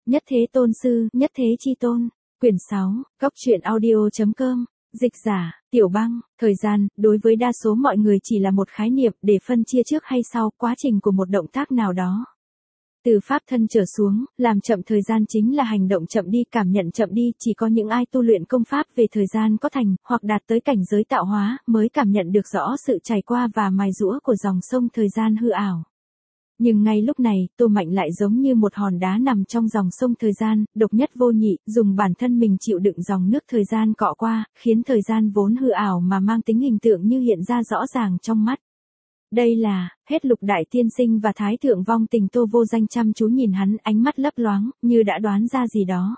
Nhất thế tôn sư, nhất thế chi tôn. Quyển 6, Góc truyện audio.com. Dịch giả, Tiểu Băng. Thời gian, đối với đa số mọi người chỉ là một khái niệm để phân chia trước hay sau quá trình của một động tác nào đó. Từ pháp thân trở xuống, làm chậm thời gian chính là hành động chậm đi, cảm nhận chậm đi, chỉ có những ai tu luyện công pháp về thời gian có thành, hoặc đạt tới cảnh giới tạo hóa, mới cảm nhận được rõ sự trải qua và mài giũa của dòng sông thời gian hư ảo. Nhưng ngay lúc này, Tô Mạnh lại giống như một hòn đá nằm trong dòng sông thời gian, độc nhất vô nhị, dùng bản thân mình chịu đựng dòng nước thời gian cọ qua, khiến thời gian vốn hư ảo mà mang tính hình tượng như hiện ra rõ ràng trong mắt. Đây là, hết Lục Đại Tiên Sinh và Thái Thượng Vong Tình. Tô Vô Danh chăm chú nhìn hắn, ánh mắt lấp loáng, như đã đoán ra gì đó.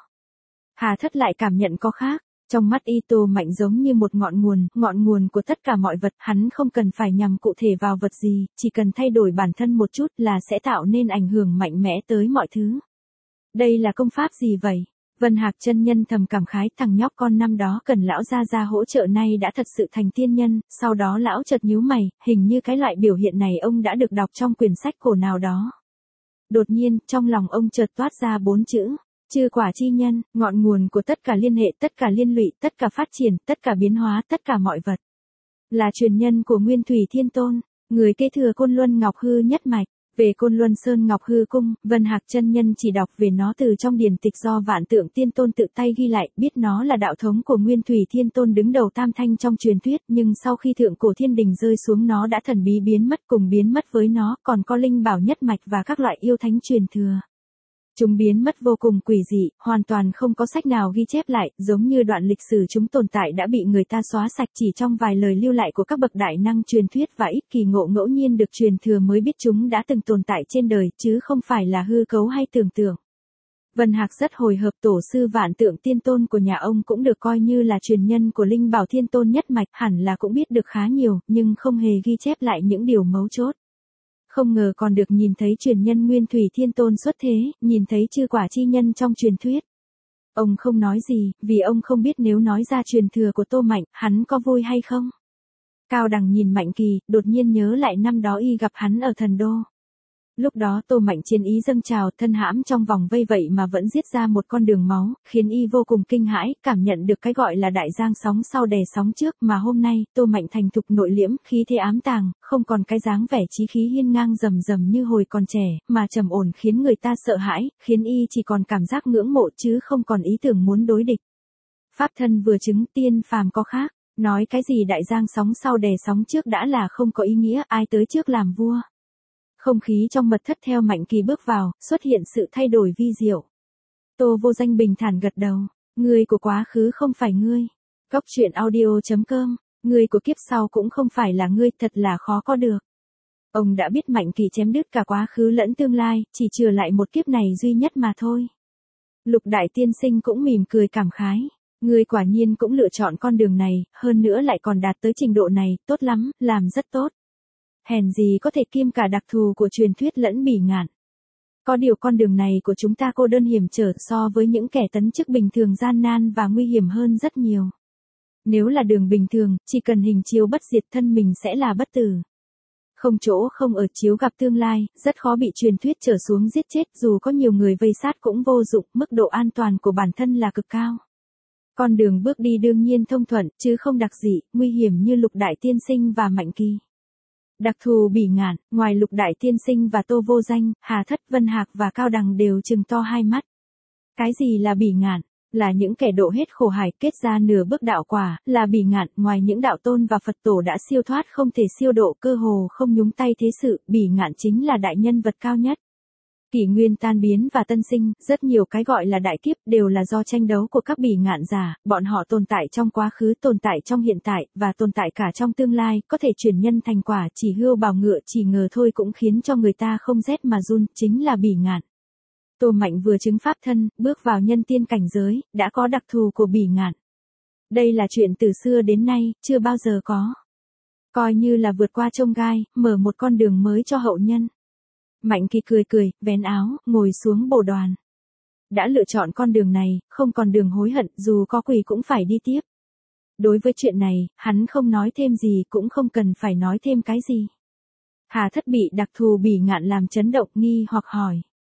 Hà Thất lại cảm nhận có khác. Trong mắt y Tô Mạnh giống như một ngọn nguồn của tất cả mọi vật, hắn không cần phải nhằm cụ thể vào vật gì, chỉ cần thay đổi bản thân một chút là sẽ tạo nên ảnh hưởng mạnh mẽ tới mọi thứ. Đây là công pháp gì vậy? Vân Hạc chân nhân thầm cảm khái, thằng nhóc con năm đó cần lão gia hỗ trợ nay đã thật sự thành tiên nhân. Sau đó lão chợt nhíu mày, hình như cái loại biểu hiện này ông đã được đọc trong quyển sách cổ nào đó. Đột nhiên, trong lòng ông chợt toát ra 4 chữ. Chư quả chi nhân, ngọn nguồn của tất cả liên hệ, tất cả liên lụy, tất cả phát triển, tất cả biến hóa, tất cả mọi vật. Là truyền nhân của Nguyên Thủy Thiên Tôn, người kế thừa Côn Luân Ngọc Hư nhất mạch. Về Côn Luân Sơn Ngọc Hư Cung, Vân Hạc chân nhân chỉ đọc về nó từ trong điển tịch do Vạn Tượng Tiên Tôn tự tay ghi lại, biết nó là đạo thống của Nguyên Thủy Thiên Tôn đứng đầu tam thanh trong truyền thuyết, nhưng sau khi thượng cổ thiên đình rơi xuống nó đã thần bí biến mất, cùng biến mất với nó còn có linh bảo nhất mạch và các loại yêu thánh truyền thừa. Chúng biến mất vô cùng quỷ dị, hoàn toàn không có sách nào ghi chép lại, giống như đoạn lịch sử chúng tồn tại đã bị người ta xóa sạch, chỉ trong vài lời lưu lại của các bậc đại năng truyền thuyết và ít kỳ ngộ ngẫu nhiên được truyền thừa mới biết chúng đã từng tồn tại trên đời, chứ không phải là hư cấu hay tưởng tượng. Vân Hạc rất hồi hộp, tổ sư Vạn Tượng Tiên Tôn của nhà ông cũng được coi như là truyền nhân của Linh Bảo Thiên Tôn nhất mạch, hẳn là cũng biết được khá nhiều, nhưng không hề ghi chép lại những điều mấu chốt. Không ngờ còn được nhìn thấy truyền nhân Nguyên Thủy Thiên Tôn xuất thế, nhìn thấy chư quả chi nhân trong truyền thuyết. Ông không nói gì, vì ông không biết nếu nói ra truyền thừa của Tô Mạnh, hắn có vui hay không. Cao Đằng nhìn Mạnh Kỳ, đột nhiên nhớ lại năm đó y gặp hắn ở Thần Đô. Lúc đó Tô Mạnh chiến ý dâng trào, thân hãm trong vòng vây vậy mà vẫn giết ra một con đường máu, khiến y vô cùng kinh hãi, cảm nhận được cái gọi là đại giang sóng sau đè sóng trước, mà hôm nay, Tô Mạnh thành thục nội liễm, khí thế ám tàng, không còn cái dáng vẻ chí khí hiên ngang rầm rầm như hồi còn trẻ, mà trầm ổn khiến người ta sợ hãi, khiến y chỉ còn cảm giác ngưỡng mộ chứ không còn ý tưởng muốn đối địch. Pháp thân vừa chứng, tiên phàm có khác, nói cái gì đại giang sóng sau đè sóng trước đã là không có ý nghĩa, ai tới trước làm vua. Không khí trong mật thất theo Mạnh Kỳ bước vào, xuất hiện sự thay đổi vi diệu. Tô Vô Danh bình thản gật đầu, người của quá khứ không phải ngươi. Góc truyện audio.com, người của kiếp sau cũng không phải là ngươi, thật là khó có được. Ông đã biết Mạnh Kỳ chém đứt cả quá khứ lẫn tương lai, chỉ chừa lại một kiếp này duy nhất mà thôi. Lục Đại Tiên Sinh cũng mỉm cười cảm khái. Ngươi quả nhiên cũng lựa chọn con đường này, hơn nữa lại còn đạt tới trình độ này, tốt lắm, làm rất tốt. Hèn gì có thể kiêm cả đặc thù của truyền thuyết lẫn bỉ ngạn. Có điều con đường này của chúng ta cô đơn hiểm trở so với những kẻ tấn chức bình thường gian nan và nguy hiểm hơn rất nhiều. Nếu là đường bình thường, chỉ cần hình chiếu bất diệt thân mình sẽ là bất tử. Không chỗ không ở chiếu gặp tương lai, rất khó bị truyền thuyết trở xuống giết chết, dù có nhiều người vây sát cũng vô dụng, mức độ an toàn của bản thân là cực cao. Con đường bước đi đương nhiên thông thuận, chứ không đặc dị, nguy hiểm như Lục Đại Tiên Sinh và Mạnh Kỳ. Đặc thù bỉ ngạn, ngoài Lục Đại Tiên Sinh và Tô Vô Danh, Hà Thất, Vân Hạc và Cao Đằng đều trừng to hai mắt. Cái gì là bỉ ngạn? Là những kẻ độ hết khổ hải, kết ra nửa bước đạo quả, là bỉ ngạn, ngoài những đạo tôn và Phật tổ đã siêu thoát không thể siêu độ, cơ hồ không nhúng tay thế sự, bỉ ngạn chính là đại nhân vật cao nhất. Kỷ nguyên tan biến và tân sinh, rất nhiều cái gọi là đại kiếp đều là do tranh đấu của các bỉ ngạn giả, bọn họ tồn tại trong quá khứ, tồn tại trong hiện tại, và tồn tại cả trong tương lai, có thể chuyển nhân thành quả, chỉ hươu bào ngựa chỉ ngờ thôi cũng khiến cho người ta không rét mà run, chính là bỉ ngạn. Tô Mạnh vừa chứng pháp thân, bước vào nhân tiên cảnh giới, đã có đặc thù của bỉ ngạn. Đây là chuyện từ xưa đến nay, chưa bao giờ có. Coi như là vượt qua chông gai, mở một con đường mới cho hậu nhân. Mạnh Kỳ cười, vén áo, ngồi xuống bồ đoàn. Đã lựa chọn con đường này, không còn đường hối hận, dù có quỳ cũng phải đi tiếp. Đối với chuyện này, hắn không nói thêm gì, cũng không cần phải nói thêm cái gì. Hà Thất bị đặc thù bỉ ngạn làm chấn động, nghi hoặc hỏi.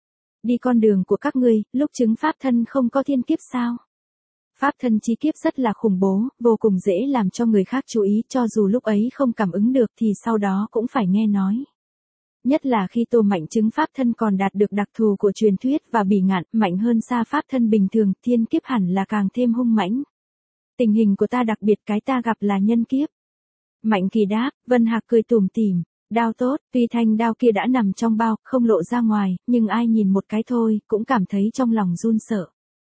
đi con đường của các ngươi, lúc chứng pháp thân không có thiên kiếp sao? Pháp thân chi kiếp rất là khủng bố, vô cùng dễ làm cho người khác chú ý, cho dù lúc ấy không cảm ứng được thì sau đó cũng phải nghe nói. Nhất là khi Tô Mạnh chứng pháp thân còn đạt được đặc thù của truyền thuyết và bỉ ngạn, mạnh hơn xa pháp thân bình thường, thiên kiếp hẳn là càng thêm hung mãnh. Tình hình của ta đặc biệt, cái ta gặp là nhân kiếp. Mạnh Kỳ đáp. Vân Hạc cười tủm tỉm. Đao tốt, tuy thanh đao kia đã nằm trong bao, không lộ ra ngoài, nhưng ai nhìn một cái thôi, cũng cảm thấy trong lòng run sợ.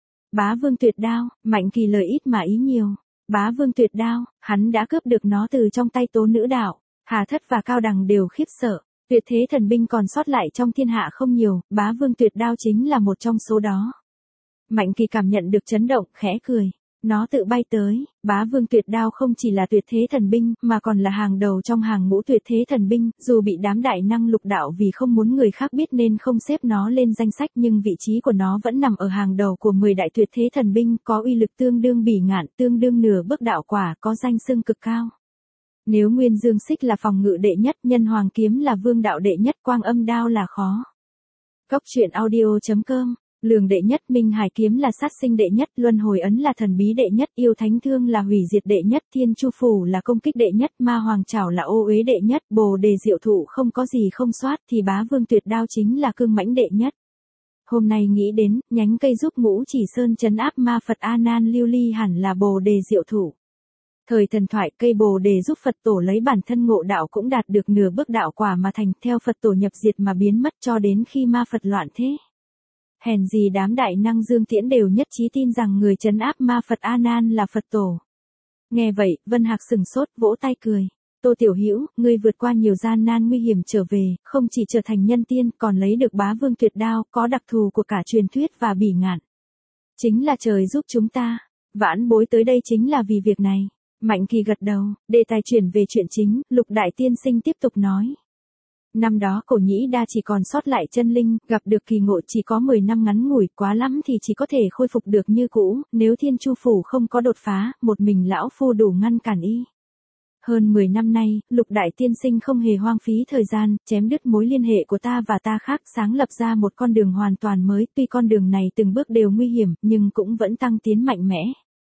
Bá Vương Tuyệt Đao. Mạnh Kỳ lời ít mà ý nhiều. Bá Vương Tuyệt Đao, hắn đã cướp được nó từ trong tay Tố Nữ Đạo. Hà Thất và Cao Đằng đều khiếp sợ. Tuyệt thế thần binh còn sót lại trong thiên hạ không nhiều, Bá Vương Tuyệt Đao chính là một trong số đó. Mạnh Kỳ cảm nhận được chấn động, khẽ cười. Nó tự bay tới. Bá Vương Tuyệt Đao không chỉ là tuyệt thế thần binh, mà còn là hàng đầu trong hàng ngũ tuyệt thế thần binh, dù bị đám đại năng lục đạo vì không muốn người khác biết nên không xếp nó lên danh sách, nhưng vị trí của nó vẫn nằm ở hàng đầu của 10 đại tuyệt thế thần binh, có uy lực tương đương bỉ ngạn, tương đương nửa bước đạo quả, có danh xưng cực cao. Nếu Nguyên Dương Xích là phòng ngự đệ nhất, Nhân Hoàng Kiếm là vương đạo đệ nhất, Quang Âm Đao là khó. Cốc truyện audio.com. Lường đệ nhất, Minh Hải Kiếm là sát sinh đệ nhất, Luân Hồi Ấn là thần bí đệ nhất, Yêu Thánh Thương là hủy diệt đệ nhất, Thiên Chu Phủ là công kích đệ nhất, Ma Hoàng Trảo là ô uế đệ nhất, Bồ Đề Diệu Thụ không có gì không soát, thì Bá Vương Tuyệt Đao chính là cương mãnh đệ nhất. Hôm nay nghĩ đến, nhánh cây giúp Ngũ Chỉ Sơn trấn áp ma Phật A Nan lưu ly hẳn là Bồ Đề Diệu Thụ. Thời thần thoại, cây Bồ Đề giúp Phật tổ lấy bản thân ngộ đạo cũng đạt được nửa bước đạo quả mà thành, theo Phật tổ nhập diệt mà biến mất cho đến khi ma Phật loạn thế. Hèn gì đám đại năng Dương Tiễn đều nhất trí tin rằng người trấn áp ma Phật A Nan là Phật tổ. Nghe vậy, Vân Hạc sừng sốt, vỗ tay cười. Tô Tiểu Hữu, ngươi vượt qua nhiều gian nan nguy hiểm trở về, không chỉ trở thành nhân tiên, còn lấy được Bá Vương Tuyệt Đao, có đặc thù của cả truyền thuyết và bỉ ngạn. Chính là trời giúp chúng ta. Vãn bối tới đây chính là vì việc này. Mạnh Kỳ gật đầu. Đề tài chuyển về chuyện chính, Lục Đại Tiên Sinh tiếp tục nói. Năm đó Cổ Nhĩ Đa chỉ còn sót lại chân linh, gặp được kỳ ngộ chỉ có 10 năm ngắn ngủi, quá lắm thì chỉ có thể khôi phục được như cũ, nếu Thiên Chu Phủ không có đột phá, một mình lão phu đủ ngăn cản y. Hơn 10 năm nay, Lục Đại Tiên Sinh không hề hoang phí thời gian, chém đứt mối liên hệ của ta và ta khác, sáng lập ra một con đường hoàn toàn mới, tuy con đường này từng bước đều nguy hiểm, nhưng cũng vẫn tăng tiến mạnh mẽ.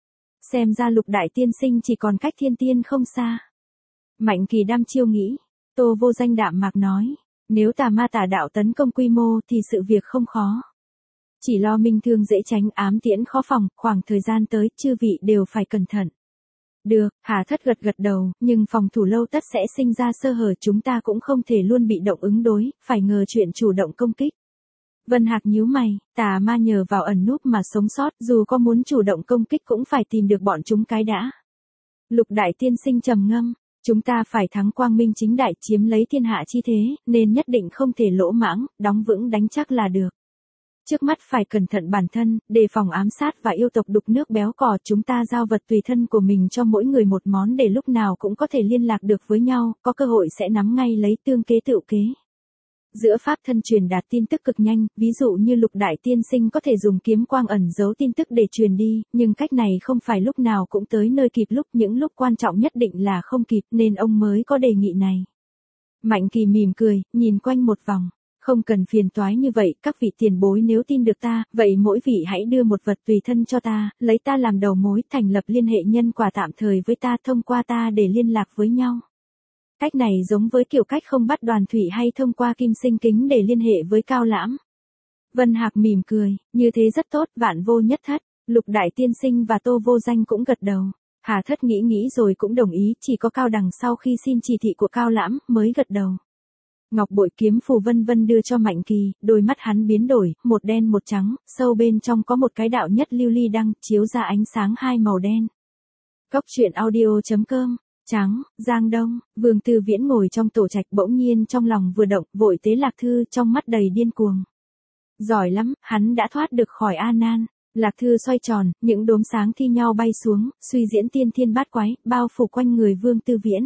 Xem ra Lục Đại Tiên Sinh chỉ còn cách thiên tiên không xa. Mạnh Kỳ đăm chiêu nghĩ. Tô Vô Danh đạm mạc nói, nếu tà ma tà đạo tấn công quy mô thì sự việc không khó. Chỉ lo minh thương dễ tránh, ám tiễn khó phòng, khoảng thời gian tới, chư vị đều phải cẩn thận. Được, Hà Thất gật gật đầu, nhưng phòng thủ lâu tất sẽ sinh ra sơ hở, chúng ta cũng không thể luôn bị động ứng đối, phải ngờ chuyện chủ động công kích. Vân Hạc nhíu mày, tà ma nhờ vào ẩn núp mà sống sót, dù có muốn chủ động công kích cũng phải tìm được bọn chúng cái đã. Lục Đại Tiên Sinh trầm ngâm. Chúng ta phải thắng quang minh chính đại, chiếm lấy thiên hạ chi thế, nên nhất định không thể lỗ mãng, đóng vững đánh chắc là được. Trước mắt phải cẩn thận bản thân, đề phòng ám sát và yêu tộc đục nước béo cò, chúng ta giao vật tùy thân của mình cho mỗi người một món để lúc nào cũng có thể liên lạc được với nhau, có cơ hội sẽ nắm ngay lấy, tương kế tựu kế. Giữa pháp thân truyền đạt tin tức cực nhanh, ví dụ như Lục Đại Tiên Sinh có thể dùng kiếm quang ẩn giấu tin tức để truyền đi, nhưng cách này không phải lúc nào cũng tới nơi kịp lúc, những lúc quan trọng nhất định là không kịp, nên ông mới có đề nghị này. Mạnh Kỳ mỉm cười, nhìn quanh một vòng. Không cần phiền toái như vậy, các vị tiền bối nếu tin được ta, vậy mỗi vị hãy đưa một vật tùy thân cho ta, lấy ta làm đầu mối, thành lập liên hệ nhân quả tạm thời với ta, thông qua ta để liên lạc với nhau. Cách này giống với kiểu cách không bắt Đoàn Thủy hay thông qua Kim Sinh Kính để liên hệ với Cao Lãm. Vân Hạc mỉm cười, như thế rất tốt, vạn vô nhất thất. Lục Đại Tiên Sinh và Tô Vô Danh cũng gật đầu. Hà Thất nghĩ rồi cũng đồng ý, chỉ có Cao Đằng sau khi xin chỉ thị của Cao Lãm mới gật đầu. Ngọc bội kiếm phù vân vân đưa cho Mạnh Kỳ, đôi mắt hắn biến đổi, một đen một trắng, sâu bên trong có một cái đạo nhất lưu ly đăng, chiếu ra ánh sáng hai màu đen. Cốc truyện audio.com. Trắng, Giang Đông, Vương Tư Viễn ngồi trong tổ trạch, bỗng nhiên trong lòng vừa động, vội tế Lạc Thư, trong mắt đầy điên cuồng. Giỏi lắm, hắn đã thoát được khỏi A Nan. Lạc Thư xoay tròn, những đốm sáng thi nhau bay xuống, suy diễn tiên thiên bát quái, bao phủ quanh người Vương Tư Viễn.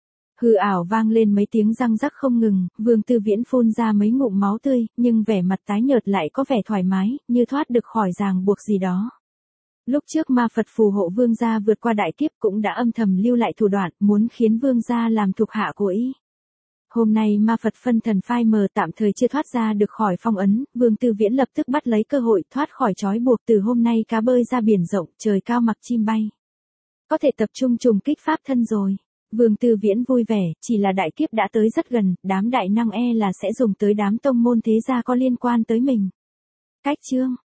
Hư ảo vang lên mấy tiếng răng rắc không ngừng, Vương Tư Viễn phun ra mấy ngụm máu tươi, nhưng vẻ mặt tái nhợt lại có vẻ thoải mái, như thoát được khỏi ràng buộc gì đó. Lúc trước ma Phật phù hộ Vương gia vượt qua đại kiếp cũng đã âm thầm lưu lại thủ đoạn, muốn khiến Vương gia làm thuộc hạ của y. Hôm nay ma Phật phân thần phai mờ tạm thời chưa thoát ra được khỏi phong ấn, Vương Tư Viễn lập tức bắt lấy cơ hội thoát khỏi trói buộc, từ hôm nay cá bơi ra biển rộng, trời cao mặc chim bay. Có thể tập trung trùng kích pháp thân rồi. Vương Tư Viễn vui vẻ, chỉ là đại kiếp đã tới rất gần, đám đại năng là sẽ dùng tới đám tông môn thế gia có liên quan tới mình. Cách chương